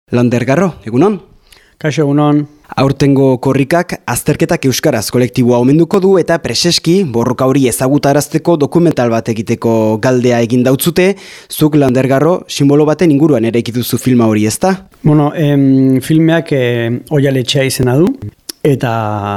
Lander Garro, egunon? Kaixo, egunon. Aurtengo korrikak azterketak euskaraz kolektiboa omenduko du eta preseski borroka hori ezagutarazteko dokumental bat egiteko galdea egin dautzute. Zuk Lander Garro simbolo baten inguruan ere ekituzu filma hori, ezta? Bueno, filmeak Oialetxea izena du. Eta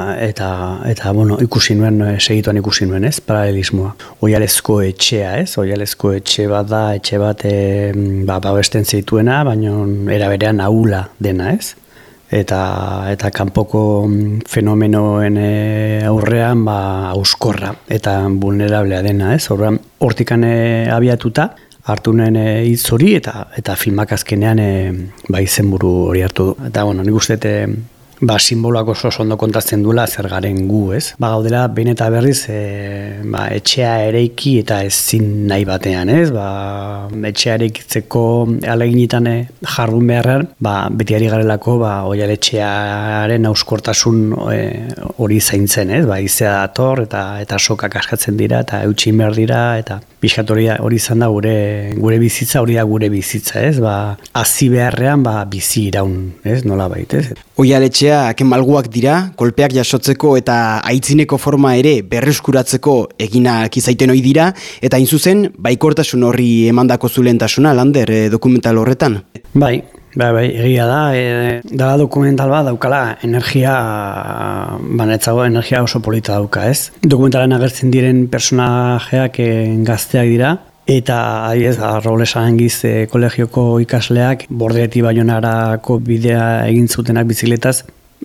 bueno, ikusi nuen, segituan ikusi nuen, ez, paralelismoa. Oialezko etxea, ez, Oialezko etxe bat da, etxe bat babesten zeituena, baina era berean ahula dena, ez. Eta kanpoko fenomenoen aurrean auskorra eta vulnerablea dena, ez. Hortikan abiatuta, hartu nuen hitz hori eta filmak azkenean izenburu hori hartu du. Eta bueno, nik uste simboloak oso ondo kontatzen duela zer garen gu, ez? Gaudela behin eta berriz etxea ereiki eta ezin nahi batean, ez? Etxea ereikitzeko ahaleginetan jardun beharrean, beti ari garelako Oialetxearen hauskortasun hori zaintzen, ez? Izea dator eta sokak askatzen dira eta eutsi behar dira eta pixkat hori izan da gure bizitza, hori da gure bizitza, ez? Hazi beharrean bizi iraun, ez? Nola baita, ez? Oialetxeak malguak dira, kolpeak jasotzeko eta aitzineko forma ere berreskuratzeko eginak izaiten ohi dira, eta hain zuzen, baikortasun horri emandako zulentasuna, Lander, dokumental horretan? Bai, egia da dokumental bat daukala energia, banetzago energia oso polita dauka, ez? Dokumentalen agertzen diren personajeak gazteak dira, eta Robles Arangiz kolegioko ikasleak Bordeeti Baionarako bidea egin zutenak bizikletaz,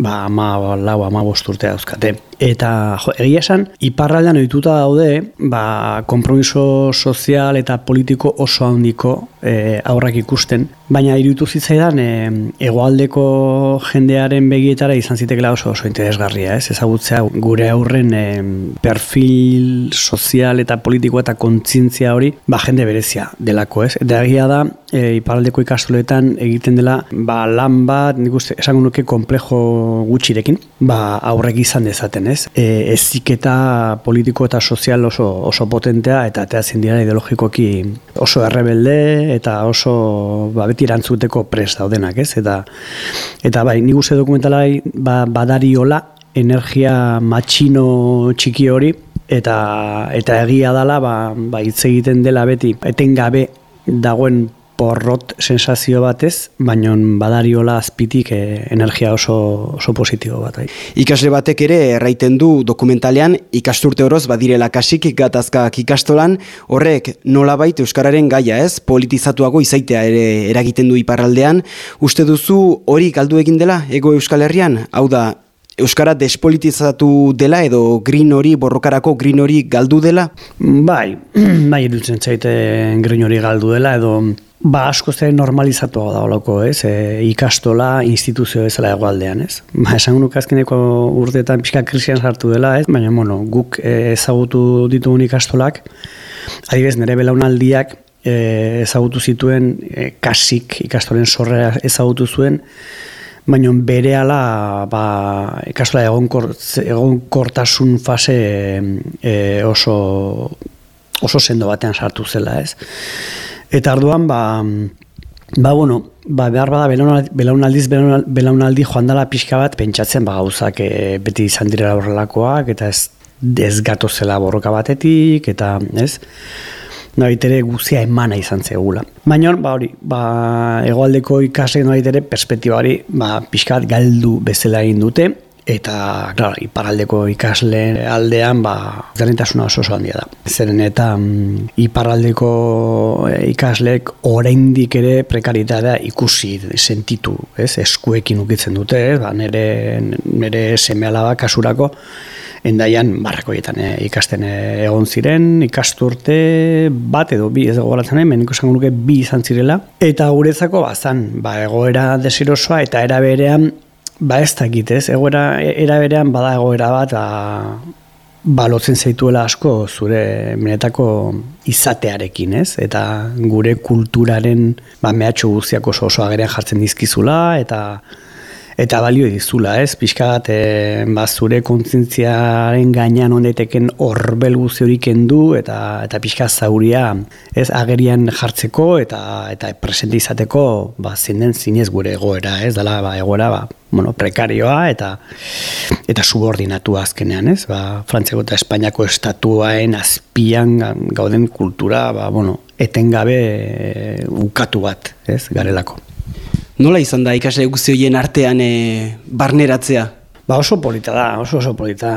14-15 urte dauzkate. Eta egia esan, iparraldean ohituta daude, konpromiso sozial eta politiko oso handiko aurrak ikusten, baina iruditu zitzaidan hegoaldeko jendearen begietara izan zitekela oso interesgarria, ez? Ezagutzea gure aurren perfil sozial eta politiko eta kontzientzia hori, jende berezia delako, ez? Eta egia da, iparraldeko ikastoletan egiten dela, lan bat, nik uste, esango nuke komplejo gutxirekin, aurrek izan dezaten, ez? Heziketa politiko eta sozial oso potentea eta ateratzen dira ideologikoki oso errebelde eta oso beti erantzuteko prest daudenak, ez? Eta nik uste dokumentalai badariola energia matxino txiki hori eta egia dela hitz egiten dela beti etengabe dagoen porrot sensazio batez, baina badariola azpitik energia oso positibo bat. Ikasle batek ere erraiten du dokumentalean ikasturte oroz badirela kasik gatazkak ikastolan, horrek nolabait euskararen gaia, ez? Politizatuago izaitea ere eragiten du iparraldean. Uste duzu hori galdu egin dela Hego Euskal Herrian? Hau da, euskara despolitizatu dela edo green hori, borrokarako green hori galdu dela? Bai, iruditzen zaite green hori galdu dela edo askoz ere normalizatua da holako, ez? Ikastola instituzio bezala hegoaldean, ez? Esan nuke azkeneko urteetan pixka krisian sartu dela, ez? Baina, guk ezagutu ditugun ikastolak, adibidez, nire belaunaldiak ezagutu zituen kasik ikastolen sorrera ezagutu zuen, baina berehala ikastola egonkortasun fase oso sendo batean sartu zela, ez? Eta arduan, behar bada belaunaldi joan dela pixka bat pentsatzen gauzak beti izan direla horrelakoak eta ez gatozela borroka batetik eta ez? Nabaitere guzia emana izan zegula. Baina hegoaldeko ikasle nabaitere perspektiba hori pixka bat galdu bezala egin dute. Eta, iparraldeko ikasleen aldean, garrintasuna oso handia da. Zeren eta iparraldeko ikasleek oraindik ere prekaritatea ikusi, sentitu, ez? Eskuekin ukitzen dute, ez? Nire seme-alaba kasurako, Endaian barrakoietan ikasten egon ziren, ikasturte bat edo bi, ez gogoratzen nahi, meniko esango nuke bi izan zirela. Eta guretzako egoera desirosoa eta era berean, ez dakit, ez? Era berean bada egoera bat lotzen zaituela asko zure benetako izatearekin, ez? Eta gure kulturaren mehatxu guztiak oso agerian jartzen dizkizula eta balio dizula, ez? Pixkat, zure kontzientziaren gainean ondeteken horbel guzti hori kendu eta pixkat zauria, ez? Agerian jartzeko eta presente izateko, zein den zinez gure egoera, ez? Dala, egoera, prekarioa eta subordinatua azkenean, ez? Frantziako eta Espainiako estatuaen azpian gauden kultura, etengabe ukatu bat, ez? Garelako. Nola izan da ikasle guzti horien artean barneratzea? Oso polita da, oso polita.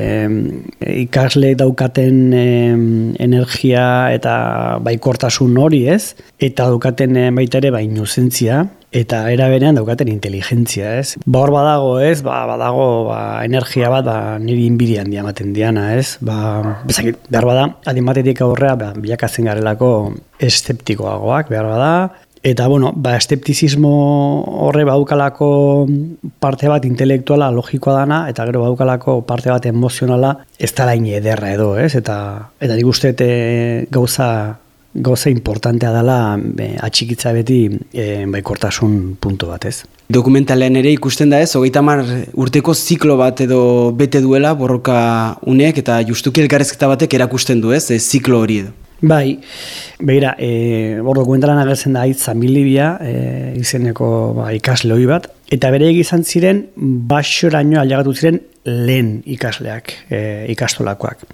Ikasle daukaten energia eta baikortasun hori, ez? Eta daukaten baita ere inozentzia, eta era berean daukaten inteligentzia, ez? Hor badago, ez? Badago energia bat niri inbidi handia ematen diana, ez? Bezakit, behar bada, adin batetik aurrea bilakatzen garelako eszeptikoagoak, behar bada. Eta, eszeptizismo horre baukalako parte bat intelektuala logikoa dana, eta gero baukalako parte bat emozionala ez da lain ederra edo, ez? Eta nik uste gauza importantea dela atxikitza beti baikortasun puntu bat, ez? Dokumentalean ere ikusten da ez, 30 urteko ziklo bat edo bete duela borroka uneek, eta justuki elkarrezketa batek erakusten du, ez? Ziklo hori edo. Bai, behira, dokumentalan agertzen da Aitz Zambilibia, izeneko ikasle hori bat, eta bere izan ziren, baxoraino ailegatu ziren lehen ikasleak, ikastolakoak.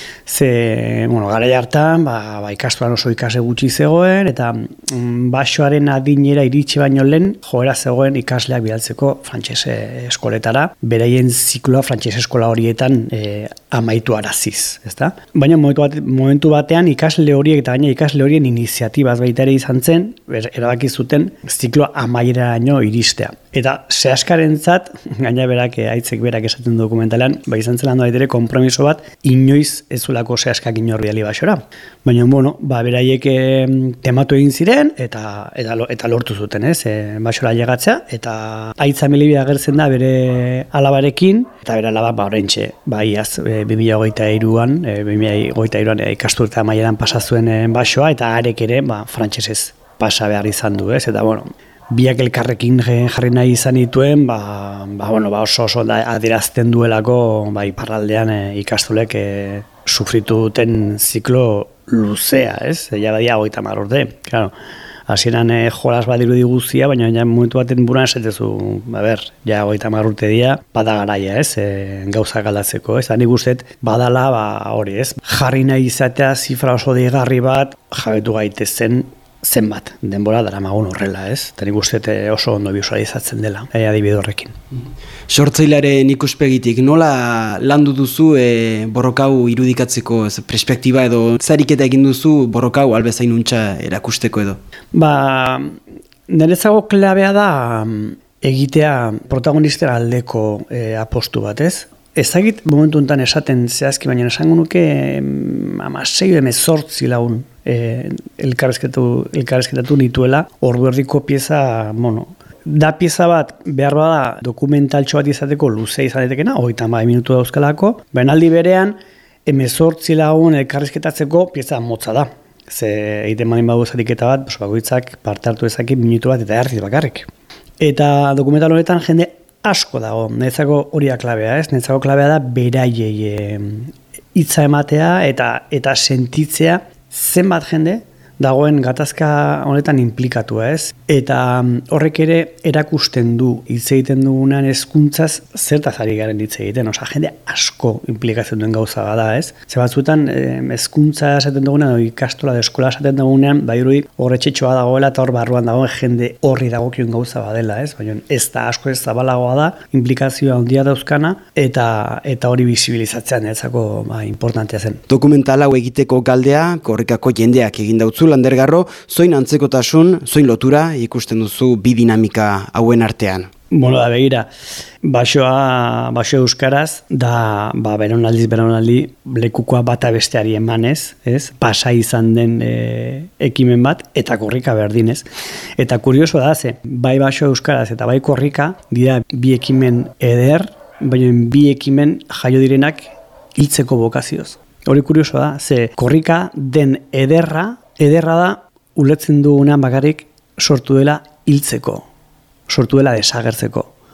Garai hartan, ikastolan oso ikasle gutxi zegoen, eta baxoaren adinera iritsi baino lehen, joera zegoen ikasleak bidaltzeko frantses eskoletara, beraien zikloa frantses eskola horietan amaitu araziz, ezta? Baina momentu batean ikasle horiek eta gaina ikasle horien iniziatibaz baita ere izan zen, erabaki zuten zikloa amaieraraino iristea. Eta sehaskarentzat, gaina Aitzek berak esaten dokumentalean, izan zela ere konpromiso bat, inoiz ez zulako sehaskak inor bidali baxora. Baina, beraiek tematu egin ziren, eta lortu zuten, ez? Baxora ailegatzea, eta Aitz Zambilibia agertzen da bere alabarekin, eta bere alaba, oraintxe, iaz, 2023an, 2023an ikasturte amaieran pasazuen baxoa, eta arek ere, frantsesez pasa behar izan du, ez? Eta, biak elkarrekin jarri nahi izan dituen, oso adierazten duelako iparraldean ikastolek sufritu duten ziklo luzea, ez? Ja badia 30 urte, claro. Hasieran jolas badirudi guztia, baina momentu baten buruan esatezu, ja 30 urte dira, bada garaia, ez? Gauzak aldatzeko, ez? Nik uste badala hori, ez? Jarri nahi izatea zifra oso deigarri bat, jabetu gaitezen zenbat denbora daramagun horrela, ez? Eta nik uste oso ondo visualizatzen dela, adibide horrekin. Sortzailearen ikuspegitik, nola landu duzu borrokau irudikatzeko perspektiba edo zariketa egin duzu borrokau albezain untxa erakusteko edo? Niretzako klabea da egitea protagonisten aldeko apostu bat, ez? Ezagit momentu enten esaten zehazki, baina esango nuke 16-18 lagun elkarrezketatu nituela, ordu erdiko pieza, da pieza bat behar bada dokumentaltxo bat izateko luzea izan datekena, 30 minutu dauzkalako, baina aldi berean 18 lagun elkarrezketatzeko pieza motza da. Egiten badin badu zatiketa bat, bakoitzak parte hartu ezaki minutu bat eta erdiz bakarrik. Eta dokumental honetan jende asko dago, netzako hori klabea, ez? Netzako klabea da beraiei hitza ematea eta sentitzea zenbat jende dagoen gatazka honetan inplikatua, ez? Eta horrek ere erakusten du hitz egiten dugunean hezkuntzaz zertaz ari garen hitz egiten, jende asko inplikatzen duen gauza bada, ez? Ze batzuetan hezkuntza esaten dugunean, ikastola edo eskola esaten dugunean, dirudi horretxetxoa dagoela eta hor barruan dagoen jende horri dagokion gauza badela, ez? Baina ez da asko ez zabalagoa da, implikazioa handia dauzkana eta hori bisibilizatzea niretzako importantea zen. Dokumental hau egiteko galdea, korrikako jendeak egin dautzu Landergarro, zoin antzekotasun, zoin lotura ikusten duzu bi dinamika hauen artean? Begira, baxoa euskaraz, da beronaldi lekukoa bata besteari emanez, ez? Pasa izan den ekimen bat, eta korrika berdinez. Eta kurioso da, bai baxoa euskaraz eta bai korrika, dira bi ekimen eder, baina bi ekimen jaio direnak hiltzeko bokazioz. Hori kurioso da, korrika den ederra da, ulertzen dugunean bakarrik sortu dela hiltzeko, sortu dela desagertzeko.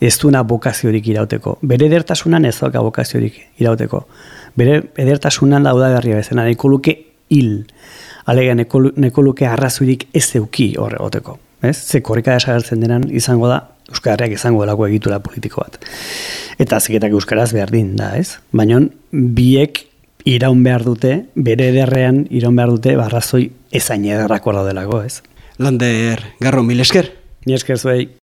ez duena bokaziorik irauteko. Bere edertasunan ez dauka bokaziorik irauteko. Bere edertasunan daudagarria bezala, neko luke hil. Alega, neko luke arrazurik ez euki horre goteko. Ze korrika desagertzen denan izango da, Euskarriak izango delako egitura politiko bat. Eta ziketak euskaraz behar din da, ez? Baina biek iraun behar dute, bere ederrean iraun behar dute, barrazoi ezain ederrako daudelako, ez? Lander, Garro, mil esker? Mil esker zuei.